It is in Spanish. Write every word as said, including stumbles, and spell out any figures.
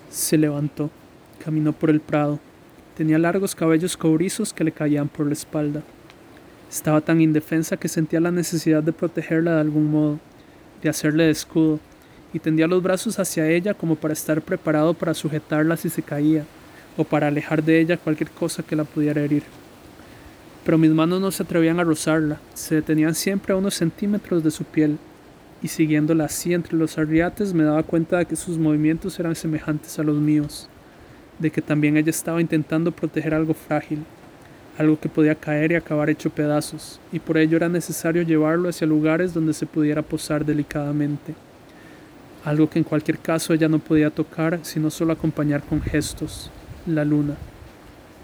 Se levantó, caminó por el prado. Tenía largos cabellos cobrizos que le caían por la espalda. Estaba tan indefensa que sentía la necesidad de protegerla de algún modo, de hacerle de escudo, y tendía los brazos hacia ella como para estar preparado para sujetarla si se caía, o para alejar de ella cualquier cosa que la pudiera herir. Pero mis manos no se atrevían a rozarla, se detenían siempre a unos centímetros de su piel, y siguiéndola así entre los arriates me daba cuenta de que sus movimientos eran semejantes a los míos, de que también ella estaba intentando proteger algo frágil, algo que podía caer y acabar hecho pedazos, y por ello era necesario llevarlo hacia lugares donde se pudiera posar delicadamente, algo que en cualquier caso ella no podía tocar, sino solo acompañar con gestos, la luna.